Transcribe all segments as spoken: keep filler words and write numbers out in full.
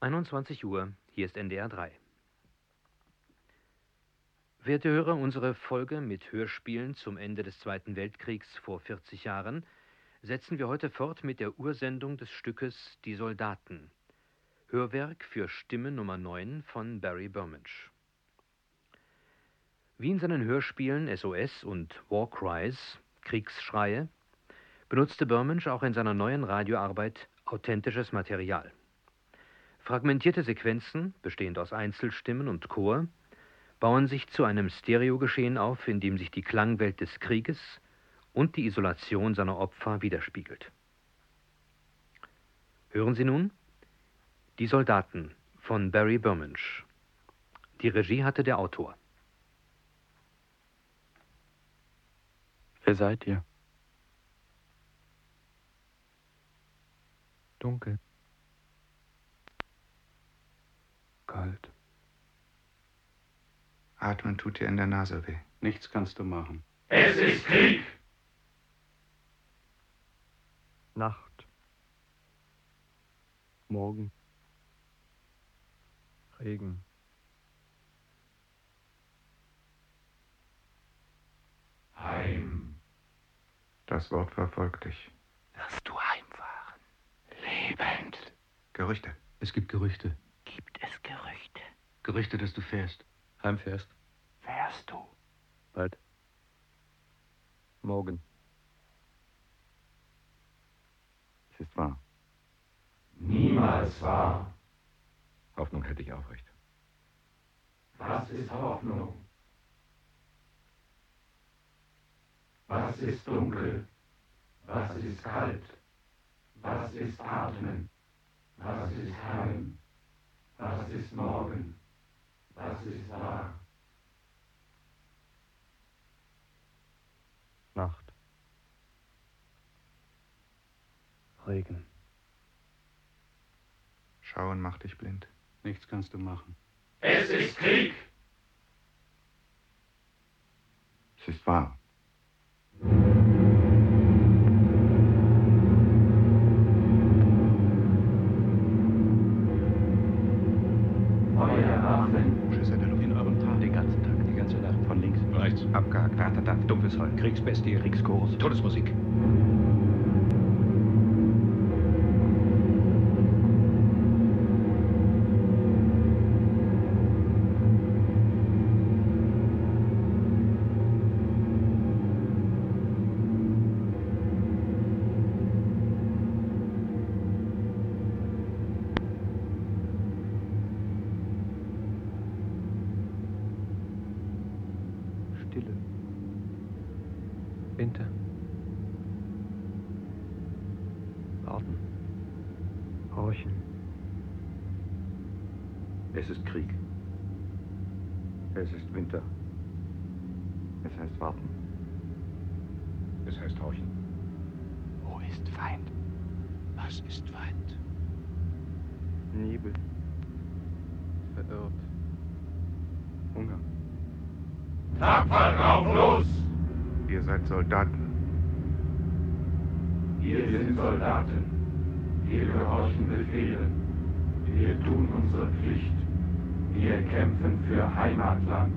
einundzwanzig Uhr, hier ist N D R drei. Werte Hörer, unsere Folge mit Hörspielen zum Ende des Zweiten Weltkriegs vor vierzig Jahren setzen wir heute fort mit der Ursendung des Stückes Die Soldaten. Hörwerk für Stimme Nummer neun von Barry Burmage. Wie in seinen Hörspielen S O S und War Cries, Kriegsschreie, benutzte Burmage auch in seiner neuen Radioarbeit authentisches Material. Fragmentierte Sequenzen, bestehend aus Einzelstimmen und Chor, bauen sich zu einem Stereogeschehen auf, in dem sich die Klangwelt des Krieges und die Isolation seiner Opfer widerspiegelt. Hören Sie nun Die Soldaten von Barry Burmage. Die Regie hatte der Autor. Wer seid ihr? Dunkel. Kalt. Atmen tut dir in der Nase weh. Nichts kannst du machen. Es ist Krieg! Nacht. Morgen. Regen. Heim. Das Wort verfolgt dich. Wirst du heimfahren? Lebend. Gerüchte. Es gibt Gerüchte. Gibt es Gerüchte? Gerüchte, dass du fährst. Heimfährst. Fährst du? Bald. Morgen. Es ist wahr. Niemals wahr. Hoffnung hätte ich aufrecht. Was ist Hoffnung? Was ist dunkel? Was ist kalt? Was ist Atmen? Was ist Heim? Was ist Morgen? Was ist wahr? Nacht. Regen. Schauen macht dich blind. Nichts kannst du machen. Es ist Krieg! Es ist wahr. Feuerwaffen. Schüsse der Luft. In eurem Tal. Den ganzen Tag, die ganze Nacht. Von links. Rechts. Abgehakt. Ratata. Dumpfes Heu. Kriegsbestie, Kriegskurs. Todesmusik. Stille. Winter. Warten. Horchen. Es ist Krieg. Es ist Winter. Es heißt warten. Es heißt horchen. Wo ist Feind? Was ist Feind? Nebel. Verirrt. Hunger. Tapfer drauf los! Ihr seid Soldaten. Wir sind Soldaten. Wir gehorchen Befehlen. Wir tun unsere Pflicht. Wir kämpfen für Heimatland.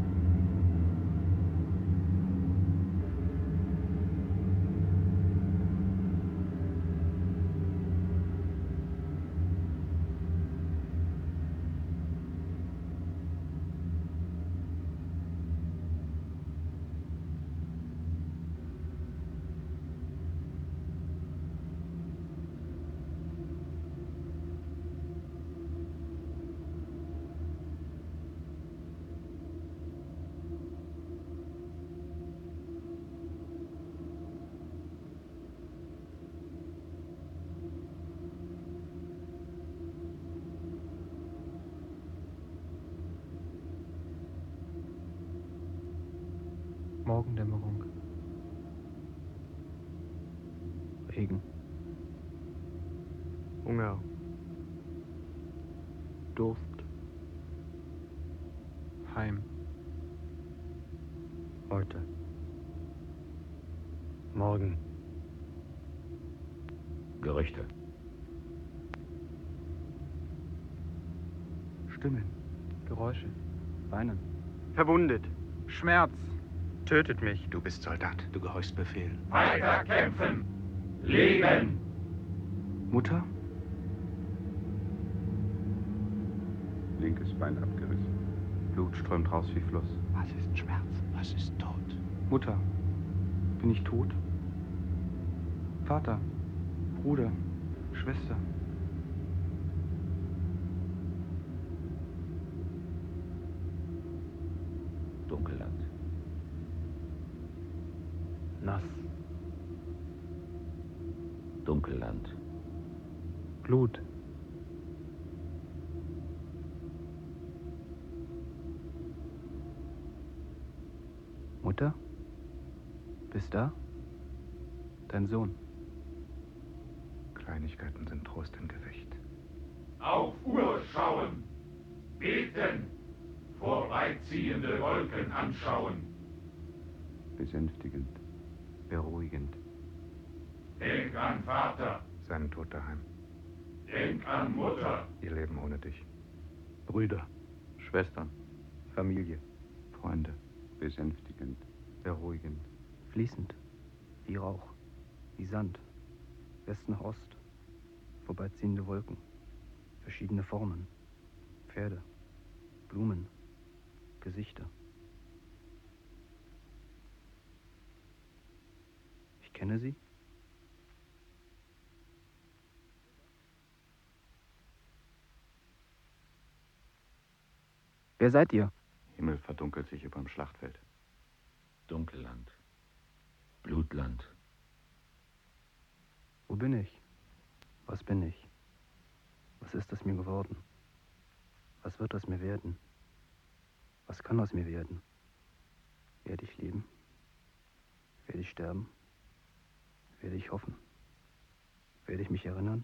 Morgendämmerung. Regen. Hunger. Durst. Heim. Heute. Morgen. Gerüchte. Stimmen. Geräusche. Weinen. Verwundet. Schmerz. Tötet mich. Du bist Soldat. Du gehorchst Befehlen. Weiter kämpfen! Leben! Mutter? Linkes Bein abgerissen. Blut strömt raus wie Fluss. Was ist Schmerz? Was ist Tod? Mutter, bin ich tot? Vater, Bruder, Schwester. Dunkelland. Nass. Dunkelland. Blut. Mutter? Bist da? Dein Sohn. Kleinigkeiten sind Trost im Gefecht. Auf Uhr schauen! Beten! Vorbeiziehende Wolken anschauen! Besänftigend. Beruhigend. Denk an Vater! Sein Tod daheim. Denk an Mutter! Ihr Leben ohne dich. Brüder. Schwestern. Familie. Freunde. Besänftigend. Beruhigend. Fließend. Wie Rauch. Wie Sand. West nach Ost. Vorbeiziehende Wolken. Verschiedene Formen. Pferde. Blumen. Gesichter. Ich kenne sie. Wer seid ihr? Himmel verdunkelt sich überm Schlachtfeld. Dunkelland. Blutland. Wo bin ich? Was bin ich? Was ist aus mir geworden? Was wird aus mir werden? Was kann aus mir werden? Werde ich leben? Werde ich sterben? Werde ich hoffen? Werde ich mich erinnern?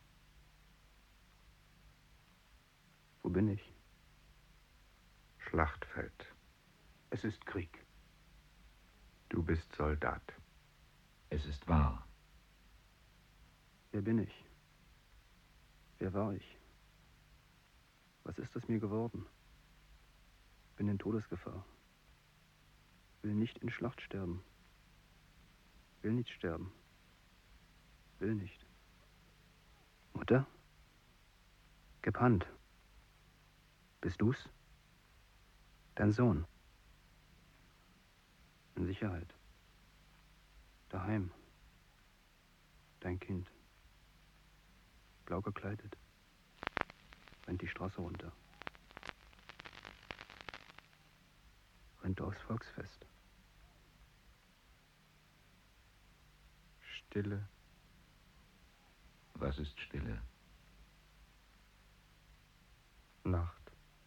Wo bin ich? Schlachtfeld. Es ist Krieg. Du bist Soldat. Es ist wahr. Wer bin ich? Wer war ich? Was ist aus mir geworden? Bin in Todesgefahr. Will nicht in Schlacht sterben. Will nicht sterben. Will nicht. Mutter? Gib Hand. Bist du's? Dein Sohn. In Sicherheit. Daheim. Dein Kind. Blau gekleidet. Rennt die Straße runter. Rennt aufs Volksfest. Stille. Was ist Stille? Nacht.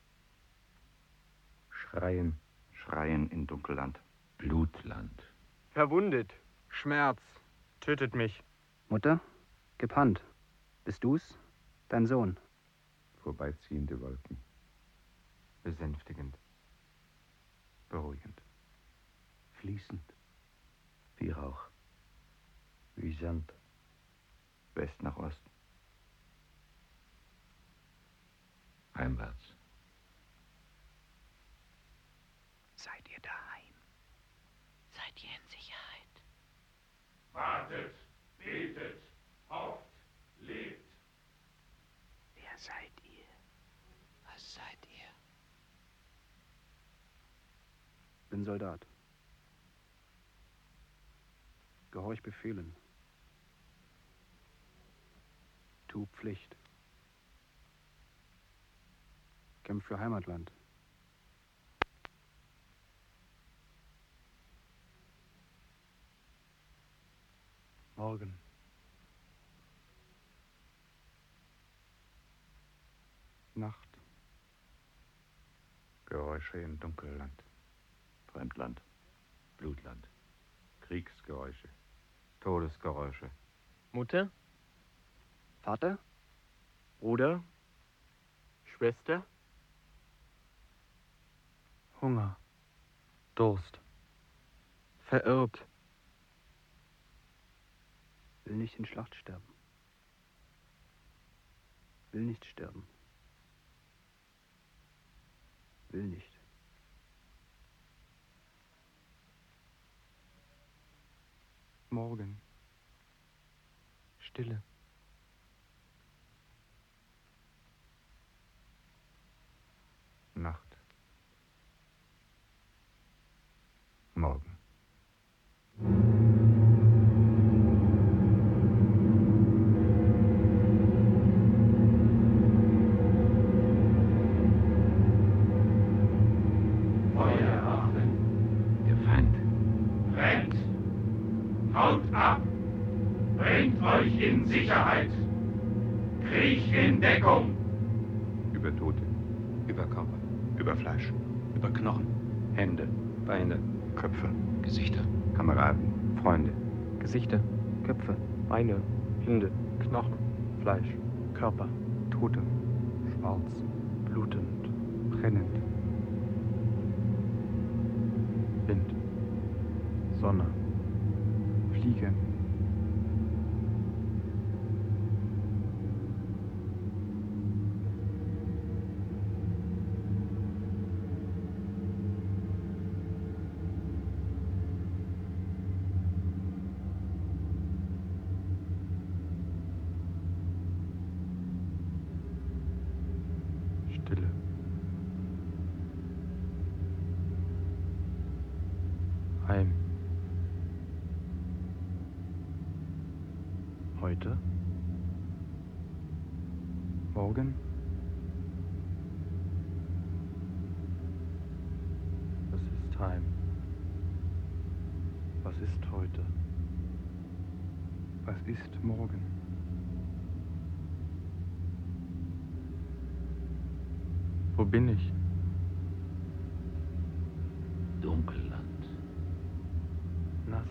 Schreien. Schreien in Dunkelland. Blutland. Verwundet. Schmerz. Tötet mich. Mutter? Gib Hand. Bist du's? Dein Sohn. Vorbeiziehende Wolken. Besänftigend. Beruhigend. Fließend. Wie Rauch. Wie Sand. West nach Ost. Heimwärts. Seid ihr daheim? Seid ihr in Sicherheit? Wartet, betet, hofft, lebt. Wer seid ihr? Was seid ihr? Bin Soldat. Gehorch Befehlen. Tu Pflicht. Kämpf für Heimatland. Morgen. Nacht. Geräusche im Dunkelland. Fremdland. Blutland. Kriegsgeräusche. Todesgeräusche. Mutter? Vater? Bruder? Schwester? Hunger. Durst. Verirrt. Will nicht in Schlacht sterben. Will nicht sterben. will nicht. Morgen. Stille. Nacht. Morgen. Feuer atmen. Der Feind. Rennt! Haut ab! Bringt euch in Sicherheit! Kriech in Deckung! Über Tote. Über Körper. Über Fleisch. Über Knochen. Hände. Beine. Köpfe. Gesichter. Kameraden. Freunde. Gesichter, Köpfe, Beine, Hände, Knochen, Fleisch, Körper, Tote, schwarz, blutend, brennend, Wind, Sonne, Fliege, Stille. Heim. Heute. Morgen. Was ist Heim? Was ist heute? was ist morgen? Wo bin ich? Dunkelland. Nass,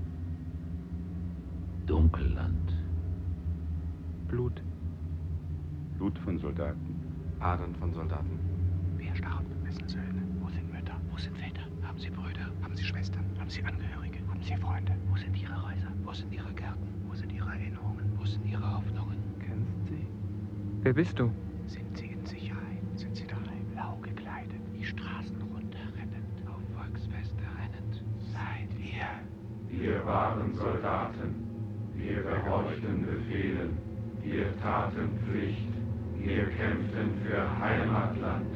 Dunkelland. Blut. Blut von Soldaten. Adern von Soldaten. Wer starb? Wessen Söhne? Wo sind Mütter? Wo sind Väter? Haben sie Brüder? Haben sie Schwestern? Haben sie Angehörige? Haben sie Freunde? Wo sind ihre Häuser? Wo sind ihre Gärten? Wo sind ihre Erinnerungen? Wo sind ihre Hoffnungen? kennst sie? Wer bist du? Sind sie in Sicherheit? Sind sie daheim blau gekleidet? Die Straßen runterrennend, auf Volksfeste rennend? Seid ihr? Wir waren Soldaten. Wir gehorchten Befehlen. Wir taten Pflicht. Wir kämpften für Heimatland.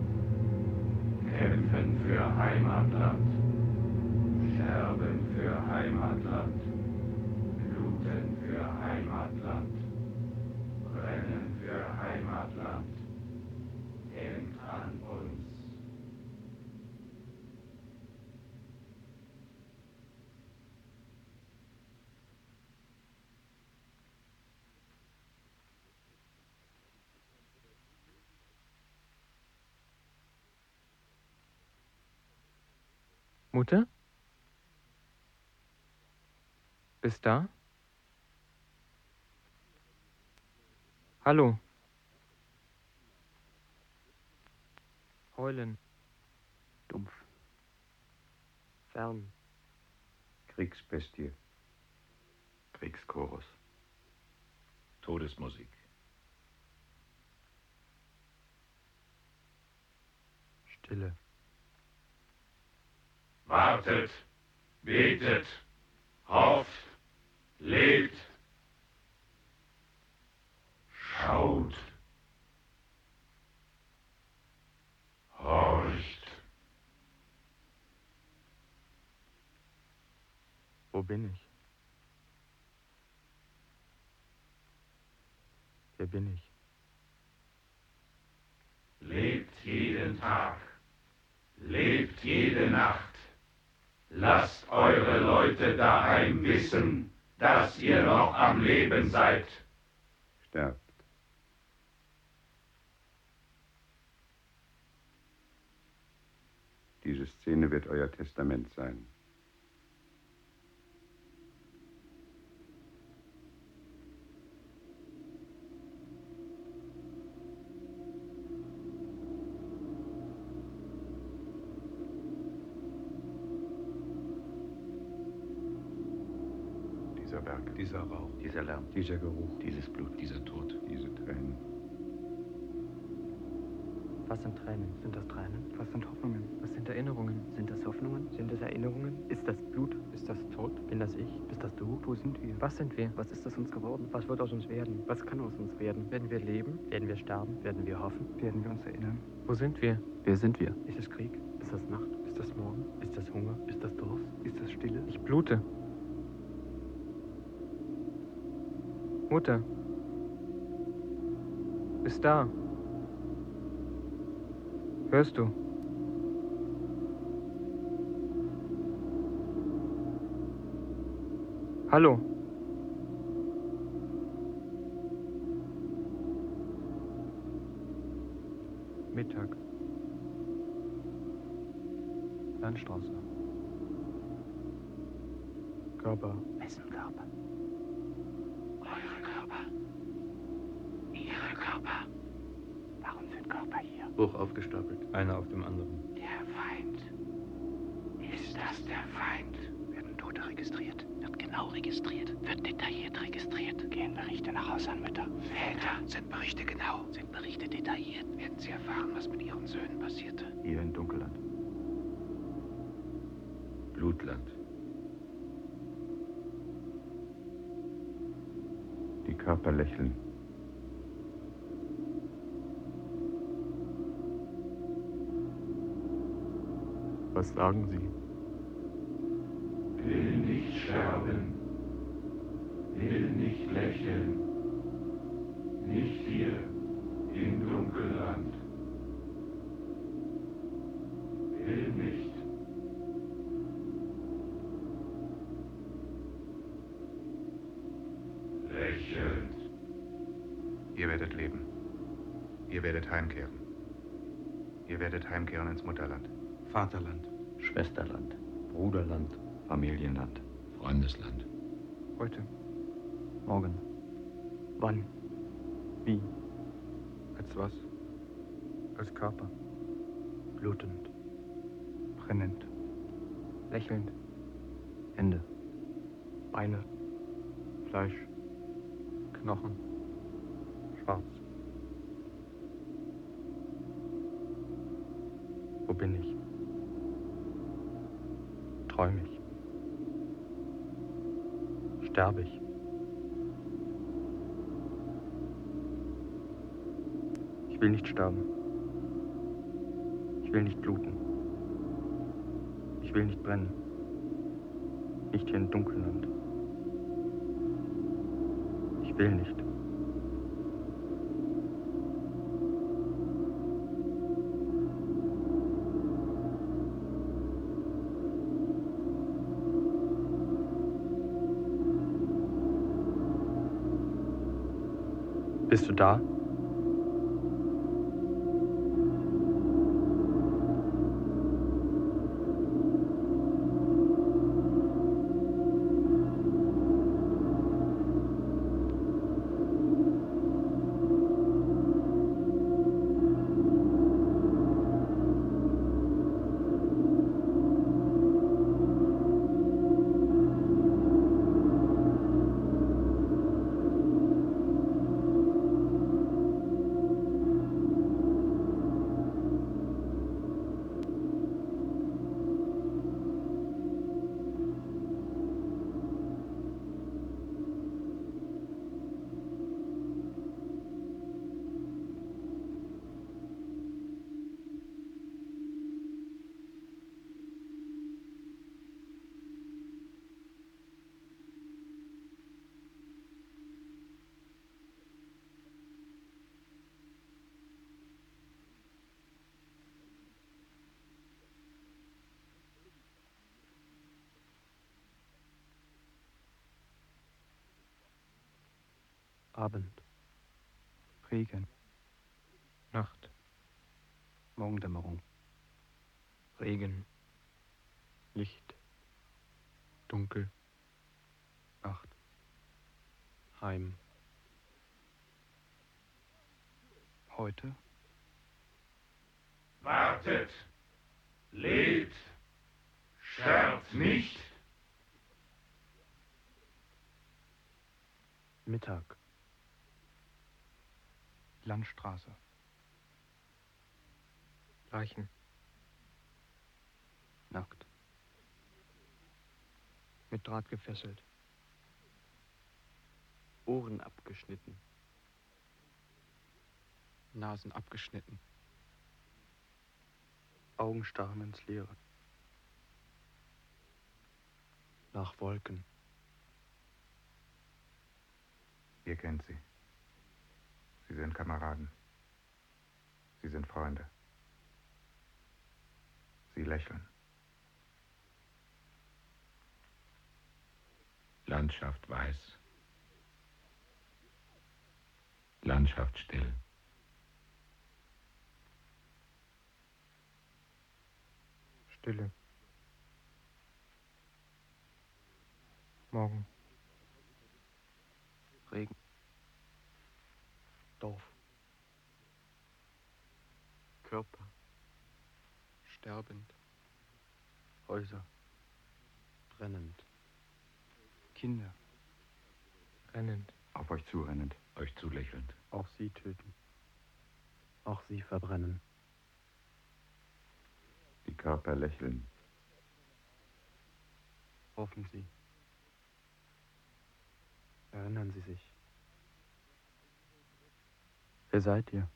Kämpfen für Heimatland. Sterben für Heimatland. Bluten für Heimatland. Brennen für Heimatland. Denkt an uns. Mutter? Bist da? Hallo. Heulen. Dumpf, Fern. Kriegsbestie. Kriegschorus. Todesmusik. Stille. Wartet, betet, hofft, lebt, schaut, horcht. Wo bin ich? Wer bin ich? Lebt jeden Tag, lebt jede Nacht. Lasst eure Leute daheim wissen, dass ihr noch am Leben seid. Sterbt. Diese Szene wird euer Testament sein. Dieser Berg, Dieser Rauch. Dieser Lärm. dieser Geruch, Dieses Blut. Dieser Tod. diese Tränen. Was sind Tränen? Sind das Tränen? Was sind Hoffnungen? Was sind Erinnerungen? Sind das Hoffnungen? Sind es Erinnerungen? Ist das Blut? Ist das Tod? Bin das ich? Bist das du? Wo sind wir? Was sind wir? Was ist aus uns geworden? Was wird aus uns werden? Was kann aus uns werden? Werden wir leben? Werden wir sterben? Werden wir hoffen? Werden wir uns erinnern? Wo sind wir? Wer sind wir? Ist es Krieg? Ist das Nacht? Ist das Morgen? Ist das Hunger? Ist das Durst? Ist das Stille? Ich blute. Mutter. Bist da. Hörst du? Hallo. Mittag. Landstraße. Körper. Wessen Körper? Eure Körper. Ihre Körper. Warum sind Körper hier? Hoch aufgestapelt, einer auf dem anderen. Der Feind. Ist das der Feind? Werden Tote registriert? Wird genau registriert? Wird detailliert registriert? Gehen Berichte nach Haus an Mütter? Väter, sind Berichte genau? Sind Berichte detailliert? Werden sie erfahren, was mit ihren Söhnen passierte? Hier in Dunkelland. Blutland. Die Körper lächeln. Was sagen Sie? Will nicht sterben, will nicht lächeln, nicht hier im Dunkelland. Will nicht. Lächelnd. Ihr werdet leben. Ihr werdet heimkehren. Ihr werdet heimkehren ins Mutterland. Vaterland. Schwesterland. Bruderland. Familienland. Freundesland. Heute. Morgen. Wann? Wie? Als was? Als Körper. Blutend. Brennend. Lächelnd. Hände. Beine. Fleisch. Knochen. Schwarz. Wo bin ich? Träume ich? Sterbe ich? Ich will nicht sterben. Ich will nicht bluten. Ich will nicht brennen. Nicht hier im Dunkelland. Ich will nicht. Bist du da? Abend. Regen. Nacht. Morgendämmerung. Regen. Licht. Dunkel. Nacht. Heim. Heute. Wartet, lebt, sterbt nicht. Mittag. Landstraße. Streichen. Nackt. Mit Draht gefesselt. Ohren abgeschnitten. Nasen abgeschnitten. Augen starren ins Leere. Nach Wolken. Ihr kennt sie. Sie sind Kameraden. Sie sind Freunde. Sie lächeln. Landschaft weiß. Landschaft still. Stille. Morgen. Regen. Dorf. Körper. Sterbend. Häuser. Brennend. Kinder. Rennend. Auf euch zurennend. Euch zulächelnd. Auch sie töten. Auch sie verbrennen. Die Körper lächeln. Hoffen Sie. Erinnern Sie sich. Wer seid ihr?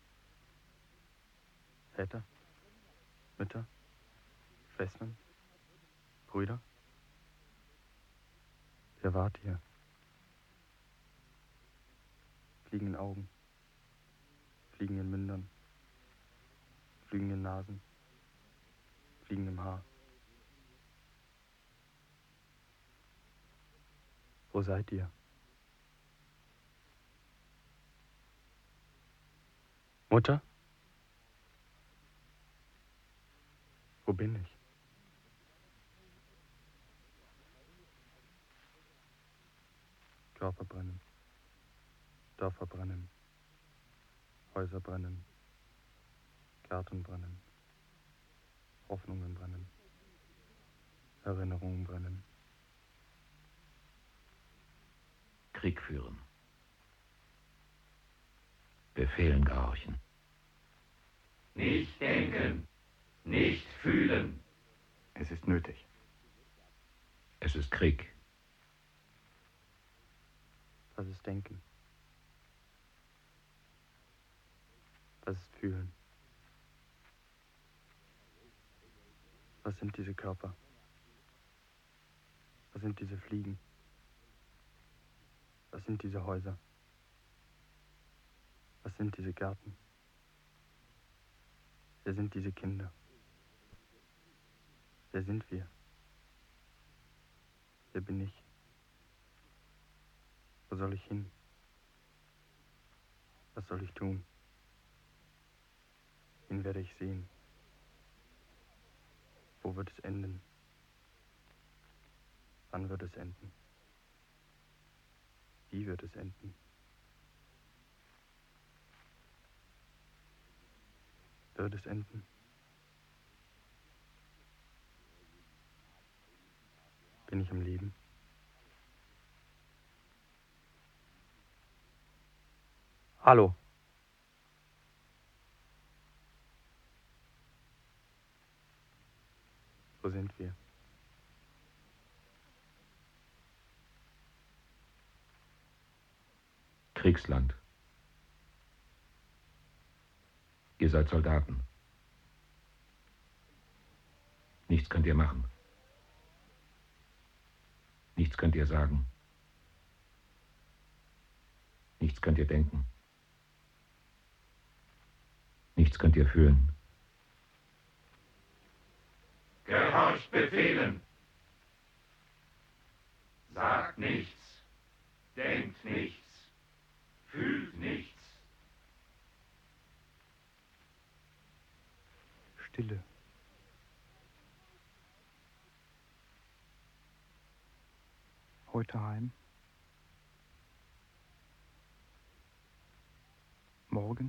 Väter? Mütter? Schwestern? Brüder? Wer wart ihr? Fliegenden Augen. Fliegenden Mündern. Fliegenden Nasen. Fliegendem Haar. Wo seid ihr? Mutter? Wo bin ich? Körper brennen. Dörfer brennen. Häuser brennen. Gärten brennen. Hoffnungen brennen. Erinnerungen brennen. Krieg führen. Befehlen gehorchen. Nicht denken. Nicht fühlen. Es ist nötig. Es ist Krieg. Was ist Denken? Was ist Fühlen? Was sind diese Körper? Was sind diese Fliegen? Was sind diese Häuser? Was sind diese Gärten? Wer sind diese Kinder? Wer sind wir? Wer bin ich? Wo soll ich hin? Was soll ich tun? Wen werde ich sehen? Wo wird es enden? Wann wird es enden? Wie wird es enden? Wird es enden? Bin ich am Leben? Hallo. Wo sind wir? Kriegsland. Ihr seid Soldaten. Nichts könnt ihr machen. Nichts könnt ihr sagen. Nichts könnt ihr denken. Nichts könnt ihr fühlen. Gehorcht Befehlen. Sagt nichts. Denkt nichts. Fühlt nichts. Stille. Heute heim. Morgen.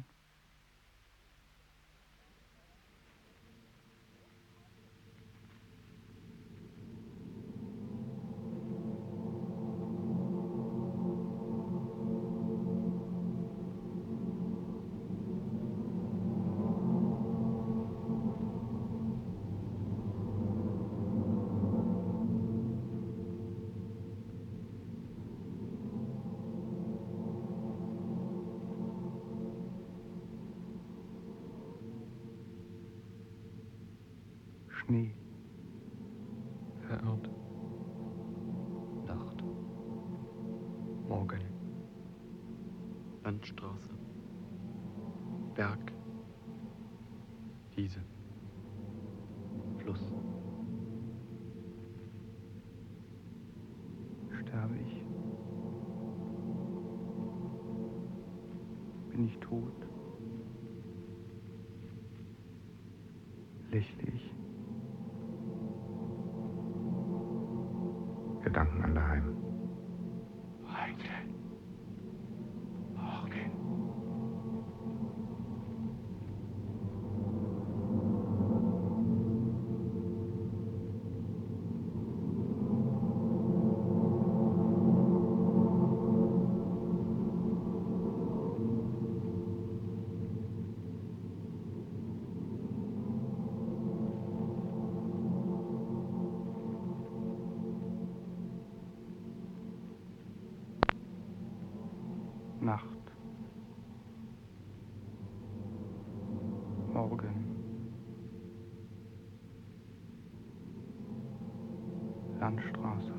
Schnee. Verirrt. Nacht. Morgen. Landstraße. Berg. Wiese. Fluss. Sterbe ich? Bin ich tot? Lächle ich? Gedanken an daheim. Heute. Morgen. Nacht. Morgen. Landstraße.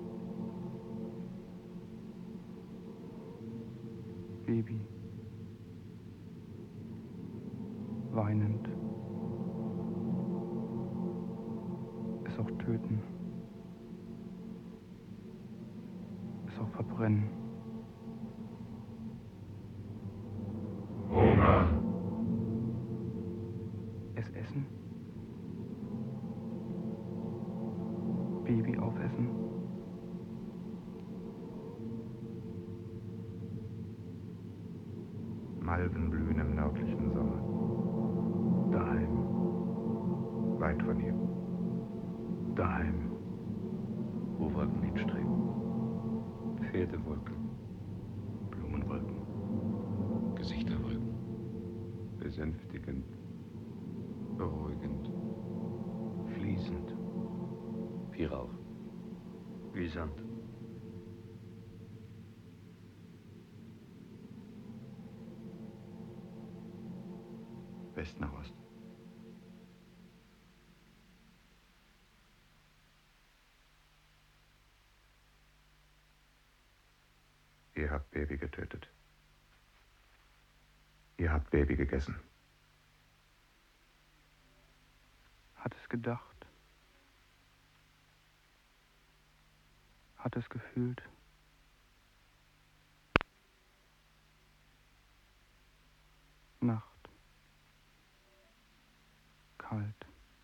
Baby. Weinend. Es auch töten. Es auch verbrennen. Hunger. Es essen. Baby aufessen. Malven blühen im nördlichen Sommer. Daheim. Weit von hier. Daheim. Wo Wolken hinstreben. Pferdewolken. Blumenwolken. Gesichterwolken. Besänftigend. Beruhigend. Fließend. Wie Rauch. Wie Sand. West nach Ost. Ihr habt Baby getötet. Ihr habt Baby gegessen. Hat es gedacht. Hat es gefühlt. Nacht. Kalt.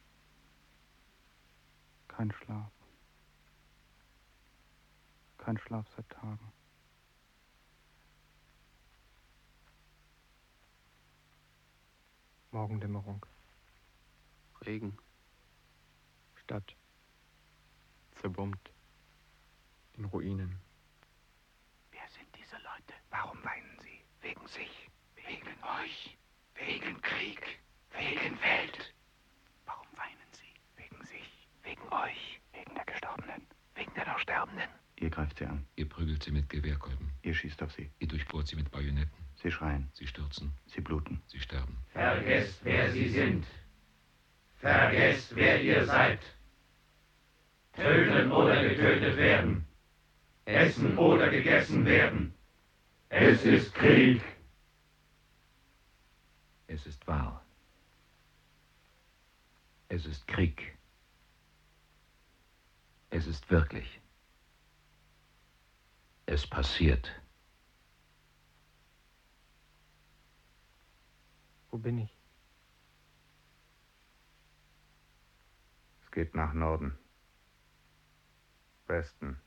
Kein Schlaf. Kein Schlaf seit Tagen. Morgendämmerung. Regen. Stadt. Zerbombt. In Ruinen. Wer sind diese Leute? Warum weinen sie? Wegen sich. Wegen euch. Wegen Krieg. Wegen Welt. Warum weinen sie? Wegen sich. Wegen euch. Wegen der Gestorbenen. Wegen der noch Sterbenden. Ihr greift sie an. Ihr prügelt sie mit Gewehrkolben. Ihr schießt auf sie. Ihr durchbohrt sie mit Bajonetten. Sie schreien. Sie stürzen. Sie bluten. Sie sterben. Vergesst, wer sie sind. Vergesst, wer ihr seid. Töten oder getötet werden. Essen oder gegessen werden. Es ist Krieg. Es ist wahr. Es ist Krieg. Es ist wirklich. Es passiert. Wo bin ich? Es geht nach Norden. Westen.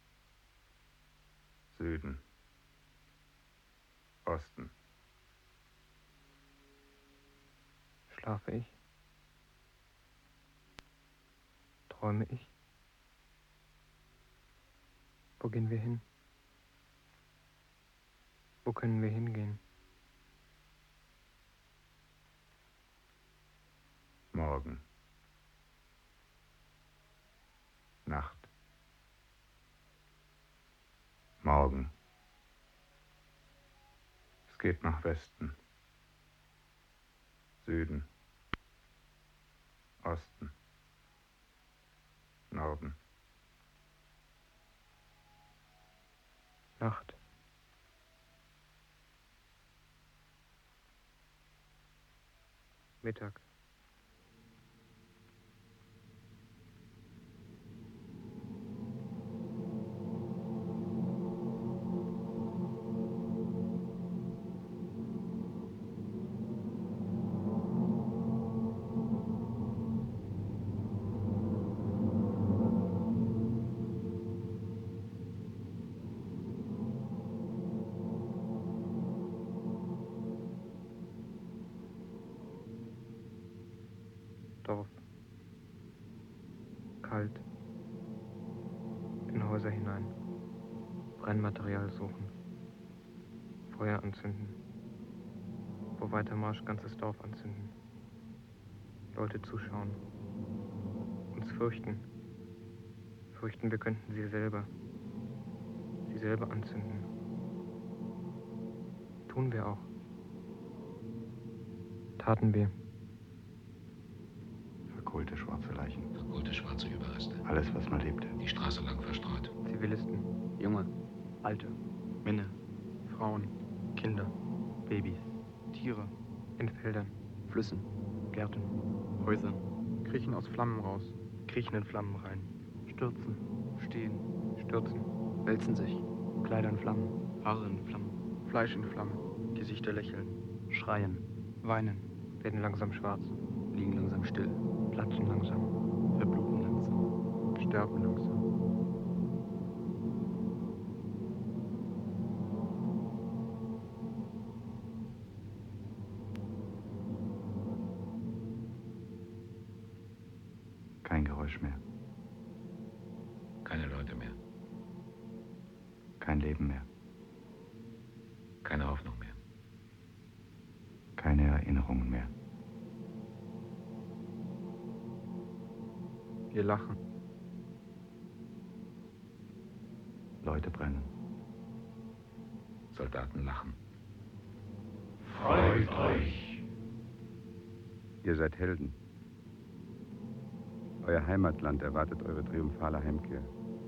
Süden. Osten. Schlafe ich? Träume ich? Wo gehen wir hin? Wo können wir hingehen? Morgen. Nacht. Morgen. Es geht nach Westen. Süden. Osten. Norden. Nacht. Mittag. Dorf. Kalt. In Häuser hinein. Brennmaterial suchen. Feuer anzünden. Wo weiter Marsch ganzes Dorf anzünden. Leute zuschauen. Uns fürchten. Fürchten, wir könnten sie selber. Sie selber anzünden. Tun wir auch. Taten wir. Verkohlte schwarze Leichen. Verkohlte schwarze Überreste. Alles, was mal lebte. Die Straße lang verstreut. Zivilisten. Junge, Alte, Männer, Frauen, Kinder, Babys, Tiere, In Feldern. Flüssen, Gärten, Häusern, kriechen aus Flammen raus, kriechen in Flammen rein, stürzen, stehen, Stürzen. wälzen sich, Kleider in Flammen, Haare in Flammen, Fleisch in Flammen, Gesichter lächeln, schreien, weinen, Werden langsam schwarz. liegen langsam still, Platzen langsam. verbluten langsam, Sterben langsam. Kein Geräusch mehr. Keine Leute mehr. Kein Leben mehr. Keine Hoffnung mehr. Keine Erinnerungen mehr. wir lachen. Leute brennen. Soldaten lachen. Freut euch. Ihr seid Helden. Euer Heimatland erwartet eure triumphale Heimkehr.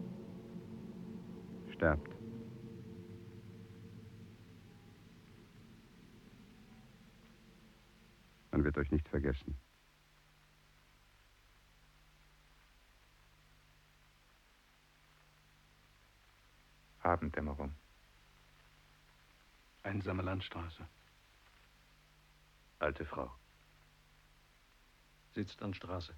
Sterbt. Man wird euch nicht vergessen. Abenddämmerung. Einsame Landstraße. Alte Frau. Sitzt an Straße.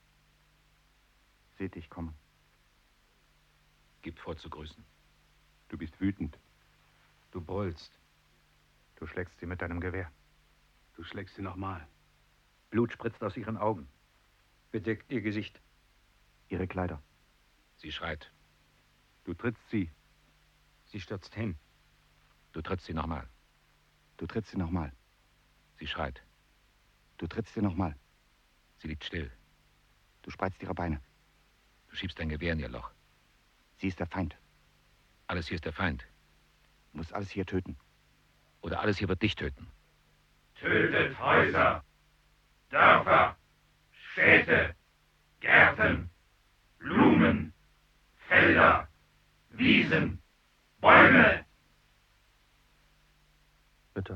Seht dich kommen. Gib vor zu grüßen. Du bist wütend. Du brüllst. Du schlägst sie mit deinem Gewehr. Du schlägst sie nochmal. Blut spritzt aus ihren Augen. Bedeckt ihr Gesicht. Ihre Kleider. Sie schreit. Du trittst sie. Sie stürzt hin. Du trittst sie nochmal. Du trittst sie nochmal. Sie schreit. Du trittst sie nochmal. Sie liegt still. Du spreizt ihre Beine. Du schiebst dein Gewehr in ihr Loch. Sie ist der Feind. Alles hier ist der Feind. Du musst alles hier töten. Oder alles hier wird dich töten. Tötet Häuser, Dörfer, Städte, Gärten, Blumen, Felder, Wiesen, Bäume. Mütter.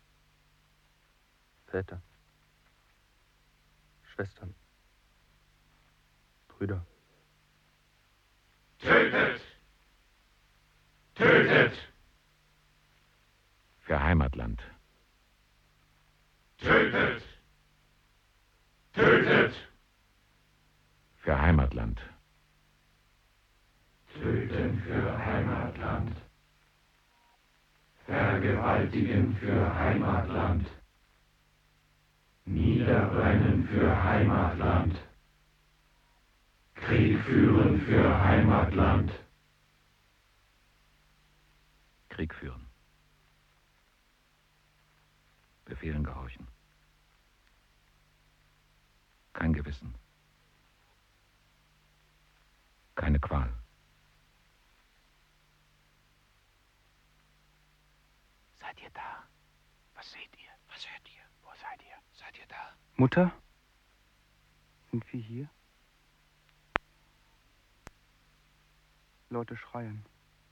Väter. Schwestern. Brüder. Tötet! Tötet! Für Heimatland. Tötet! Tötet! Für Heimatland. Töten für Heimatland. Vergewaltigen für Heimatland. Niederbrennen für Heimatland. Krieg führen für Heimatland. Krieg führen. Befehlen gehorchen. Kein Gewissen. Keine Qual. Seid ihr da? Was seht ihr? Was hört ihr? Wo seid ihr? Seid ihr da? Mutter? Sind wir hier? Leute schreien.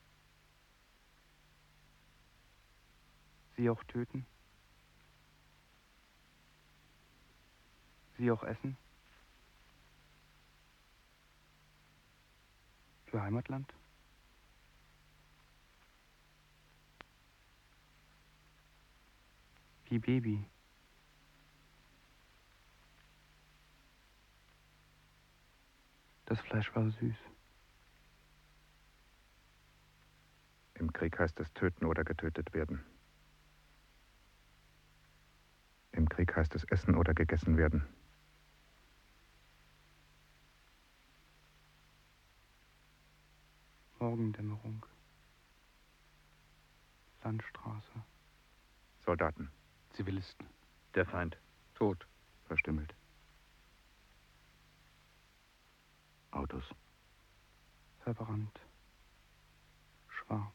Sie auch töten? Sie auch essen? Für Heimatland? Wie Baby. Das Fleisch war süß. Im Krieg heißt es töten oder getötet werden. Im Krieg heißt es essen oder gegessen werden. Morgendämmerung. Landstraße. Soldaten. Zivilisten. Der Feind. Tot. Verstümmelt. Autos. Verbrannt. Schwarz.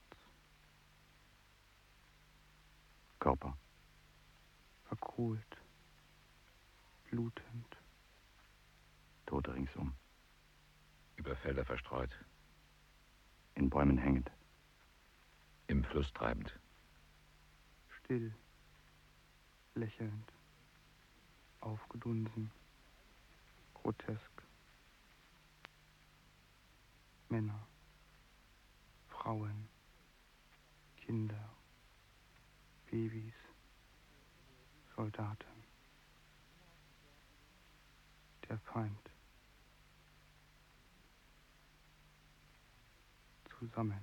Körper. Verkohlt. Blutend. Tote ringsum. Über Felder verstreut. In Bäumen hängend. Im Fluss treibend. Still. Lächelnd. Aufgedunsen. Grotesk. Männer. Frauen. Kinder. Babys. Soldaten. Der Feind. Zusammen.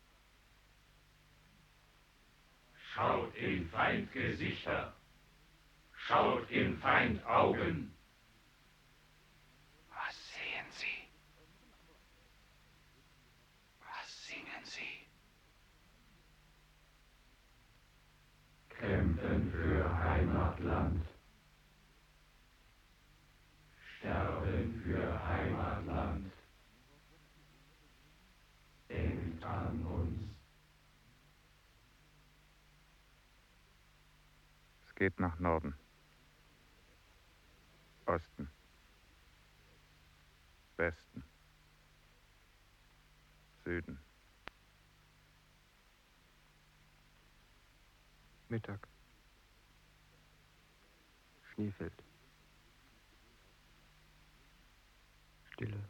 Schaut in Feindgesichter. Schaut in Feindaugen. Was sehen Sie? Was singen Sie? Kämpfen für Heimatland. Sterben für Heimatland. Denkt an uns. Es geht nach Norden. Osten. Westen. Süden. Mittag. Schneefeld. Stille.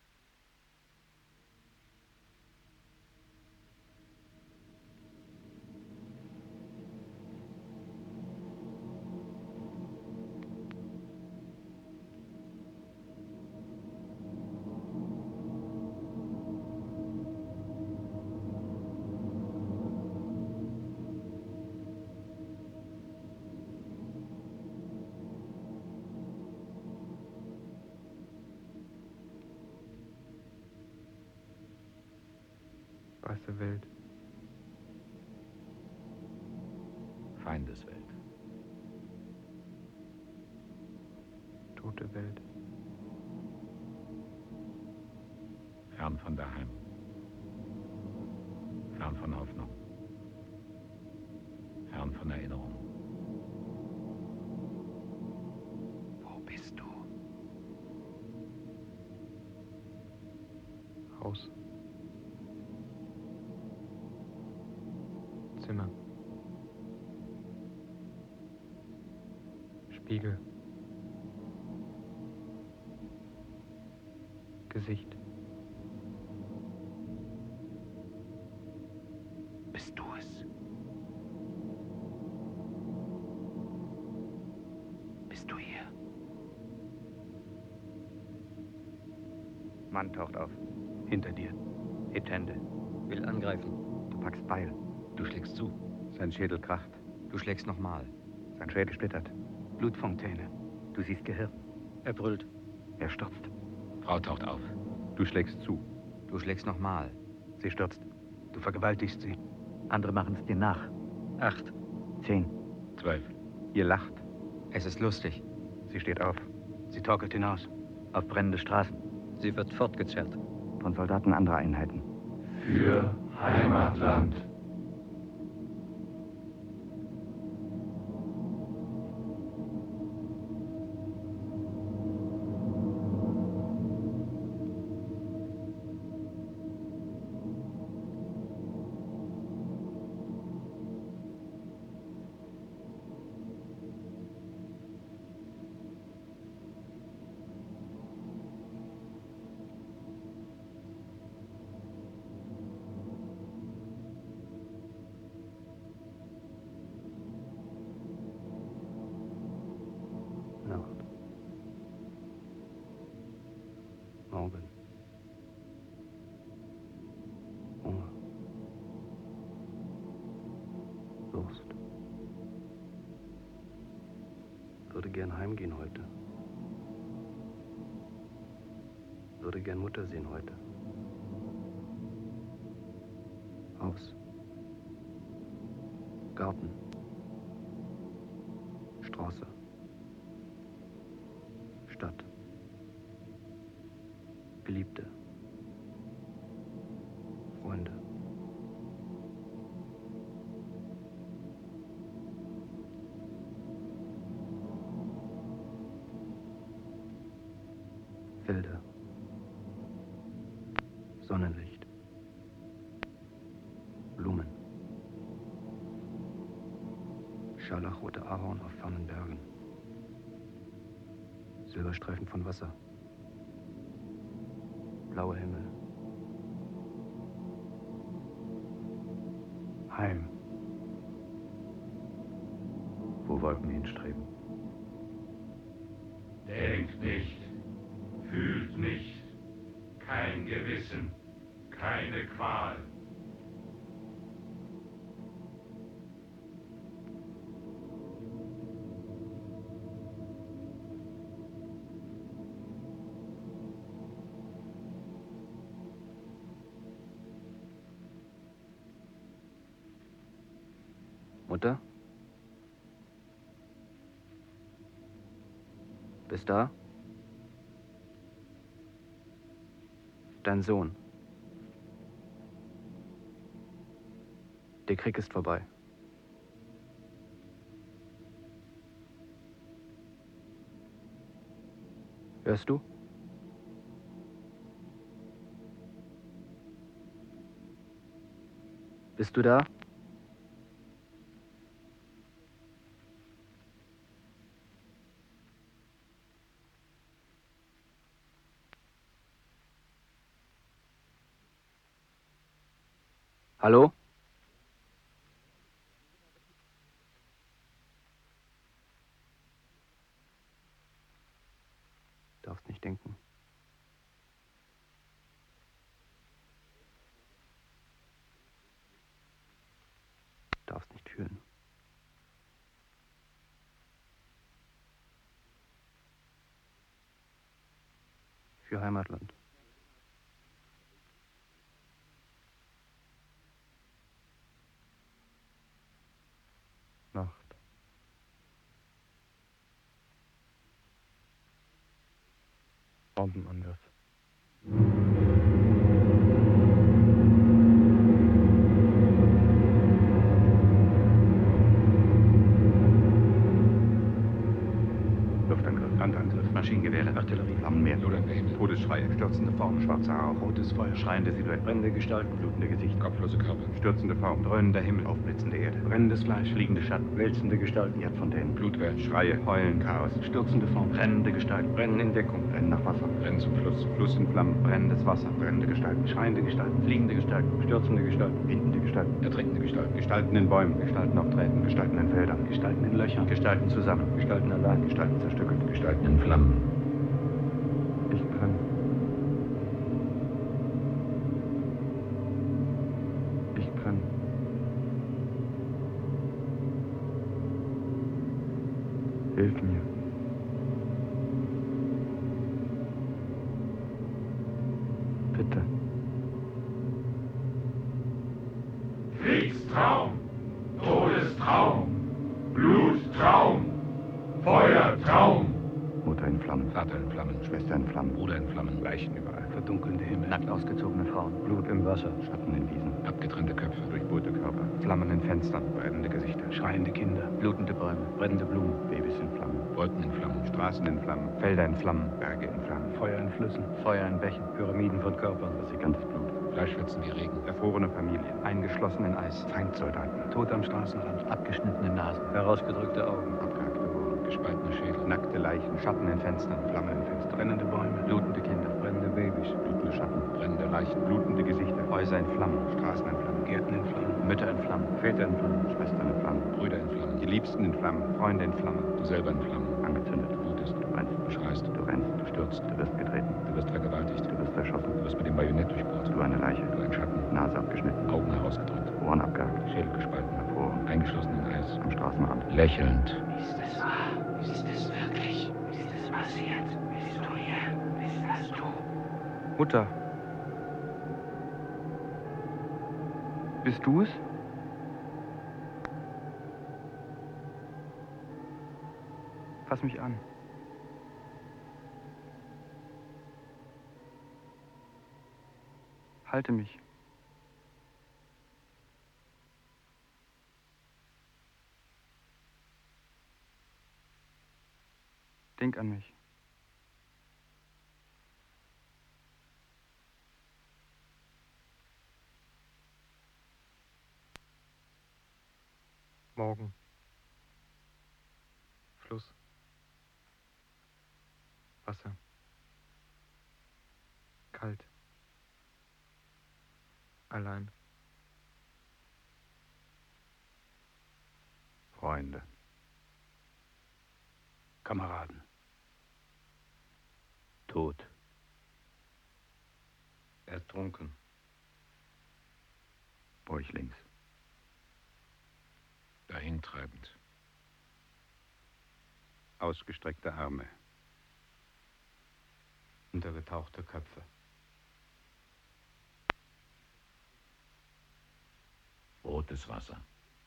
Weiße Welt. Feindeswelt. Tote Welt. Fern von daheim. Fern von Hoffnung. Fern von Erinnerung. Wo bist du? Haus. Zimmer. Spiegel. Gesicht. Bist du es? Bist du hier? Mann taucht auf. Hinter dir. Hebt Hände. Will angreifen. Du packst Beil. Du schlägst zu. Sein Schädel kracht. Du schlägst nochmal. Sein Schädel splittert. Blutfontäne. Du siehst Gehirn. Er brüllt. Er stürzt. Frau taucht auf. Du schlägst zu. Du schlägst nochmal. Sie stürzt. Du vergewaltigst sie. Andere machen es dir nach. Acht. Zehn. Zwölf. Ihr lacht. Es ist lustig. Sie steht auf. Sie torkelt hinaus. Auf brennende Straßen. Sie wird fortgezerrt. Von Soldaten anderer Einheiten. Für Heimatland. Augen. Hunger. Durst. Würde gern heimgehen heute. Würde gern Mutter sehen heute. Haus. Garten. Straße. Stadt. Geliebte. Freunde. Felder. Sonnenlicht. Blumen. Scharlachrote Ahorn auf fernen Bergen. Silberstreifen von Wasser. Blauer Himmel. Heim. Wo Wolken hinstreben. Denkt nicht, fühlt nicht, kein Gewissen, keine Qual. Mutter? Bist da? Dein Sohn. Der Krieg ist vorbei. Hörst du? Bist du da? Hallo? Darfst nicht denken. Darfst nicht fühlen. Für Heimatland. Nacht. Bombenangriff. Luftangriff, Landangriff, Maschinengewehre, Artillerie, Flammenmeer, Todesschreie, stürzende Form, schwarzer Rauch, rotes Feuer, schreiende Silhouetten, brennende Gestalten, blutende Gesichter, kopflose Körper, stürzende Form, dröhnender Himmel, aufblitzende Erde, brennendes Fleisch, fliegende Schatten, wälzende Gestalten, Erdfontänen, Blutwellen, Schreie, Heulen, Chaos, stürzende Form, brennende Gestalten, brennen in Deckung, brennen nach Wasser, brennen zum Fluss, Fluss in Flammen, brennendes Wasser, brennende Gestalten, schreiende Gestalten, fliegende Gestalten, stürzende Gestalten, windende Gestalten, ertrinkende Gestalten, Gestalten in Bäumen, Gestalten auf Drähten, Gestalten in Feldern, Gestalten in Löchern, Gestalten zusammen, Gestalten allein, Gestalten zerstückelt, Gestalten in Flammen. Ich kann. Ich kann. Hilf mir. Bitte. Kriegstraum, Todestraum, Bluttraum, Feuertraum. Mutter in Flammen, Vater in Flammen, Schwester in Flammen, Bruder in Flammen, Leichen überall, Verdunkelnde Himmel. nackt ausgezogene Frauen, Blut im Wasser, Schatten in Wiesen, abgetrennte Köpfe, durchbohrte Körper, Flammen in Fenstern, brennende Gesichter, Schreiende Kinder. blutende Bäume, brennende Blumen, Babys in Flammen, Wolken in Flammen, Straßen in Flammen, Felder in Flammen, Berge in Flammen, Feuer in Flüssen. Feuer in Bächen, Pyramiden von Körpern, versickerndes Blut, Fleischfetzen wie Regen, erfrorene Familien, eingeschlossen in Eis, Feindsoldaten, Tod am Straßenrand. abgeschnittene Nasen, Herausgedrückte Augen. abgehackte Ohren, gespaltene Schädel, nackte Leichen, Schatten in Fenstern, Flammen in Fenstern, Brennende Bäume. blutende Kinder, brennende Babys, blutende Schatten, brennende Leichen, blutende Gesichter, Häuser in Flammen, Straßen in Flammen, Gärten in Flammen. Mütter in Flammen, Väter in Flammen, Schwestern in Flammen, Brüder in Flammen, die Liebsten in Flammen, Freunde in Flammen, du selber in Flammen, angezündet, du blutest, du brennst, du schreist, du rennst, du stürzt, du wirst getreten, du wirst vergewaltigt, du Schädel gespalten. Hervor. Eingeschlossen in Eis. Am Straßenrand. Lächelnd. Ist es wahr? Ist es wirklich? Ist es passiert? Bist du hier? Bist das du? Mutter. Bist du es? Fass mich an. Halte mich. Denk an mich. Morgen. Fluss. Wasser. Kalt. Allein. Freunde. Kameraden. Tod. Ertrunken. Bäuchlings. Dahintreibend. Ausgestreckte Arme. Untergetauchte Köpfe. Rotes Wasser.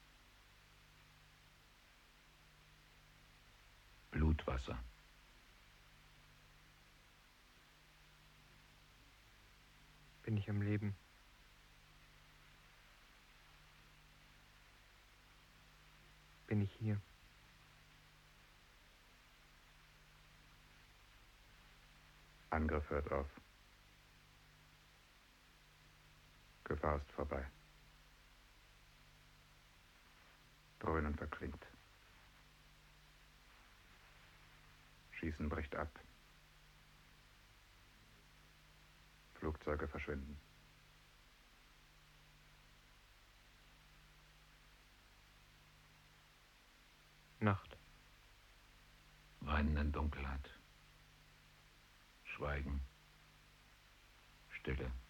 Blutwasser. Bin ich am Leben? Bin ich hier? Angriff hört auf. Gefahr ist vorbei. Dröhnen verklingt. Schießen bricht ab. Flugzeuge verschwinden. Nacht. Weinenden Dunkelheit. Schweigen. Stille.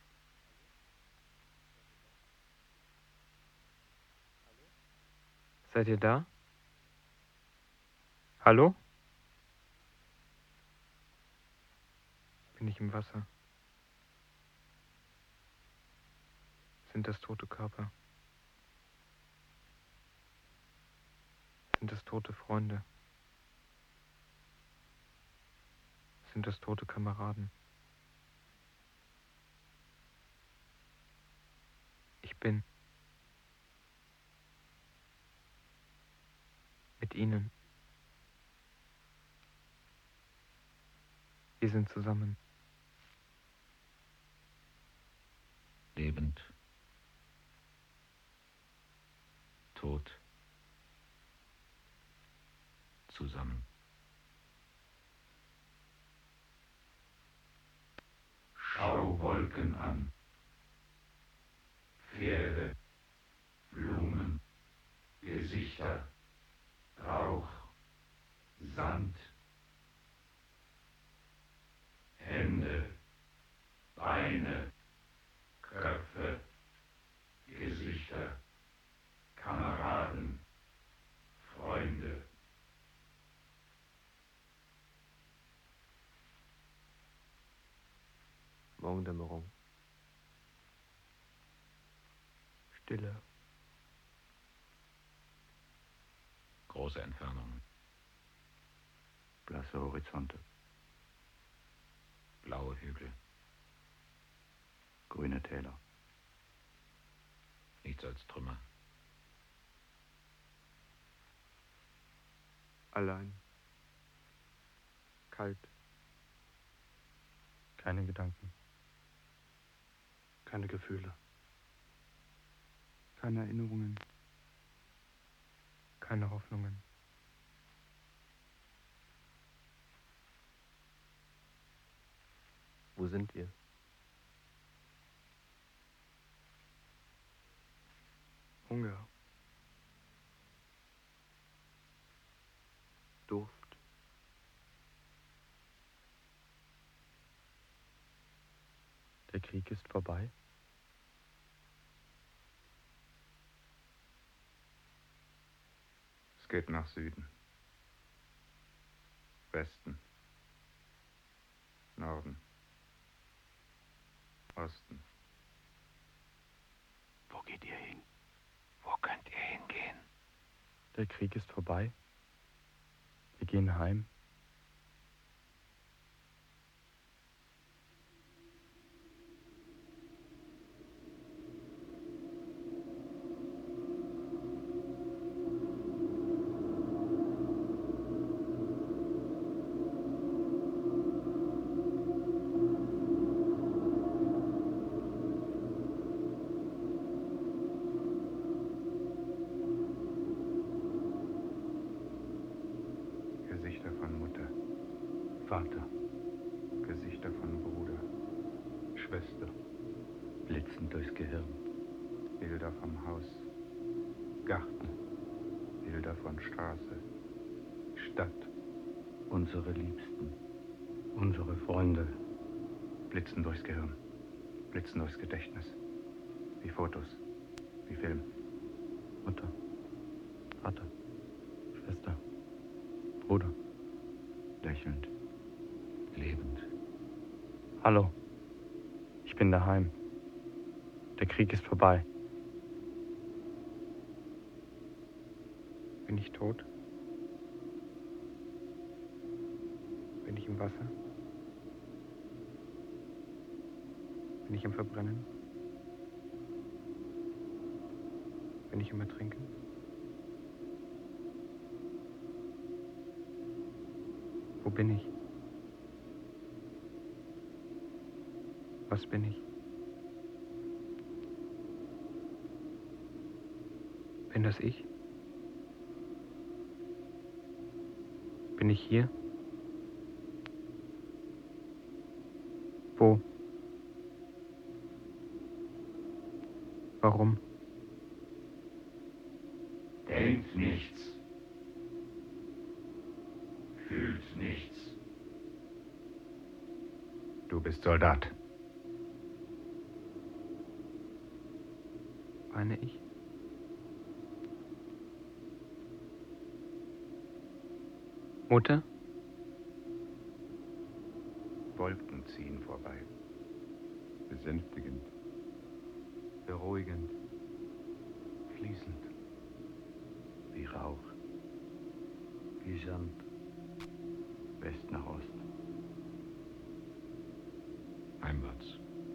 Seid ihr da? Hallo? Bin ich im Wasser? Sind das tote Körper? Sind das tote Freunde? Sind das tote Kameraden? Ich bin mit ihnen. Wir sind zusammen. Lebend. Tot. Zusammen. Schau Wolken an. Pferde, Blumen, Gesichter, Rauch, Sand, Hände, Beine, Köpfe, Gesichter, Kameraden, Freunde. Morgendämmerung. Stille. Große Entfernungen. Blasse Horizonte. Blaue Hügel. Grüne Täler. Nichts als Trümmer. Allein. Kalt. Keine Gedanken. Keine Gefühle. Keine Erinnerungen. Keine Hoffnungen. Wo sind wir? Hunger. Durst. Der Krieg ist vorbei. geht nach Süden. Westen. Norden. Osten. Wo geht ihr hin? Wo könnt ihr hingehen? Der Krieg ist vorbei. Wir gehen heim. Gesichter von Mutter, Vater, Gesichter von Bruder, Schwester, blitzend durchs Gehirn. Bilder vom Haus, Garten, Bilder von Straße, Stadt, Unsere Liebsten, unsere Freunde. Blitzen durchs Gehirn, blitzen durchs Gedächtnis. Wie Fotos, wie Film. Mutter, Vater, Schwester, Bruder. Lächelnd, lebend. Hallo, ich bin daheim. Der Krieg ist vorbei. Bin ich tot? Bin ich im Wasser? Bin ich im Verbrennen? Bin ich im Ertrinken? Wo bin ich? Was bin ich? Bin das ich? Bin ich hier? Wo? Warum? Denkt nichts. Fühlt nichts. Du bist Soldat. Weine ich? Mutter? Wolken ziehen vorbei. Besänftigend. Beruhigend, Fließend. wie Rauch, wie Sand. West nach Ost. Heimwärts.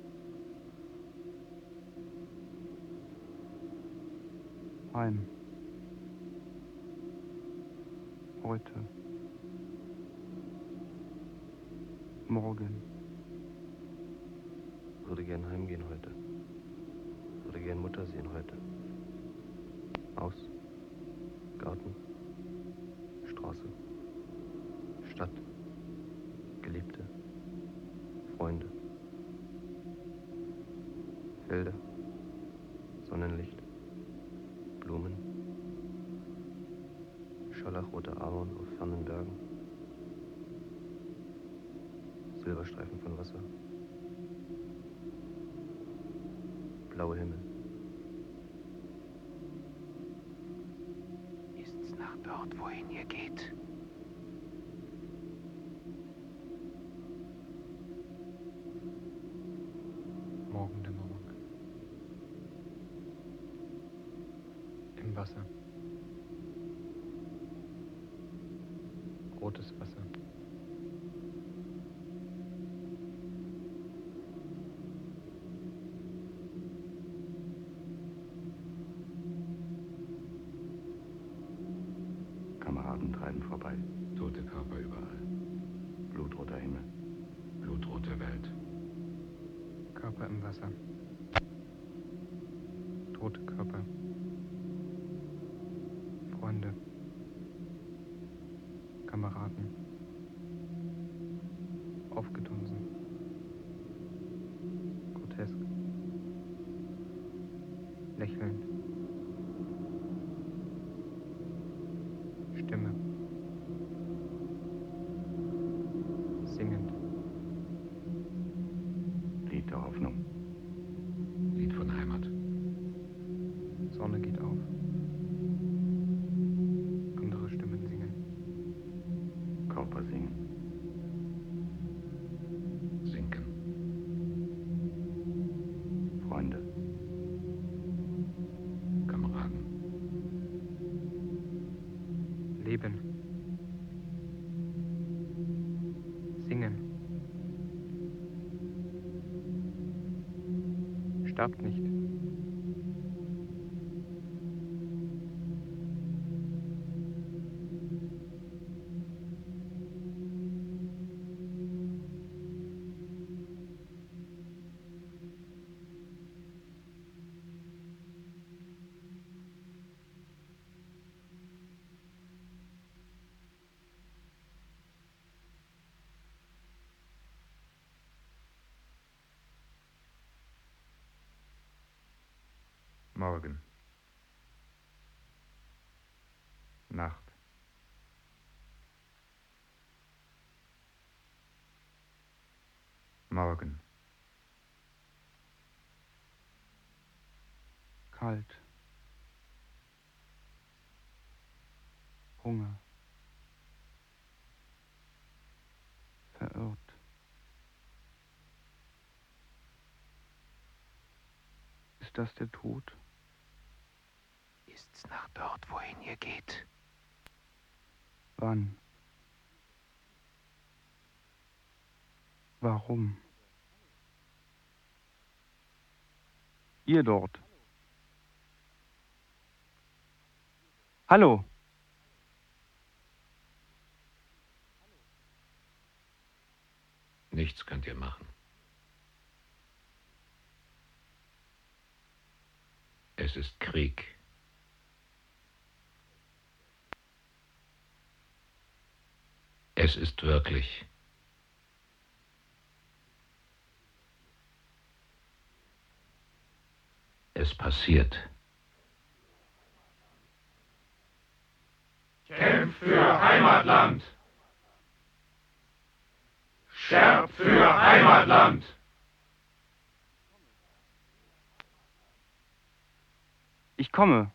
Heim. Heute. Morgen. Würde gern heimgehen heute. Würde gern Mutter sehen heute. Haus, Garten, Straße, Stadt, Geliebte, Freunde, Felder, Sonnenlicht, Blumen, scharlachrote Ahorn auf fernen Bergen, Silberstreifen von Wasser, blaue Himmel. Ist's nach dort, wohin ihr geht? Morgendämmerung. Im Wasser. Rotes Wasser. Kameraden treiben vorbei. Tote Körper überall. Blutroter Himmel. Blutrote Welt. Körper im Wasser. Tote Körper. Freunde. Kameraden. Aufgedunsen. Grotesk. Lächelnd. Stimme. Singend. Lied der Hoffnung. Lied von Heimat. Sonne geht auf. Kommt sterbt nicht. Morgen. Nacht. Morgen. Kalt. Hunger. Verirrt. Ist das der Tod? Ist's nach dort, wohin ihr geht? Wann? Warum? Ihr dort. Hallo. Nichts könnt ihr machen. Es ist Krieg. Es ist wirklich. Es passiert. Kämpft für Heimatland! Sterbt für Heimatland! Ich komme.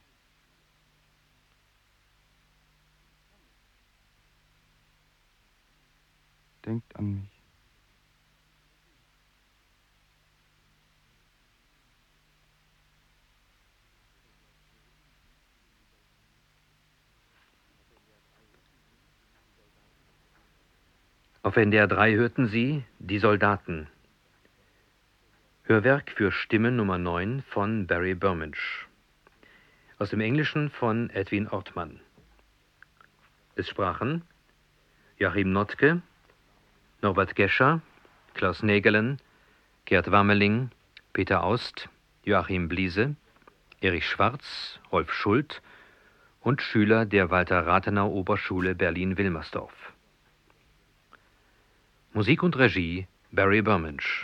Denkt an mich. Auf N D R drei hörten Sie Die Soldaten. Hörwerk für Stimme Nummer neun von Barry Burmage. Aus dem Englischen von Edwin Ortmann. Es sprachen Joachim Notke, Norbert Gescher, Klaus Nägelen, Gerd Wammeling, Peter Aust, Joachim Bliese, Erich Schwarz, Rolf Schult und Schüler der Walter-Rathenau-Oberschule Berlin-Wilmersdorf. Musik und Regie Barry Burmage.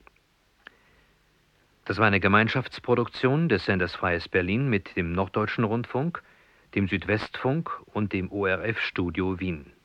Das war eine Gemeinschaftsproduktion des Senders Freies Berlin mit dem Norddeutschen Rundfunk, dem Südwestfunk und dem O R F-Studio Wien.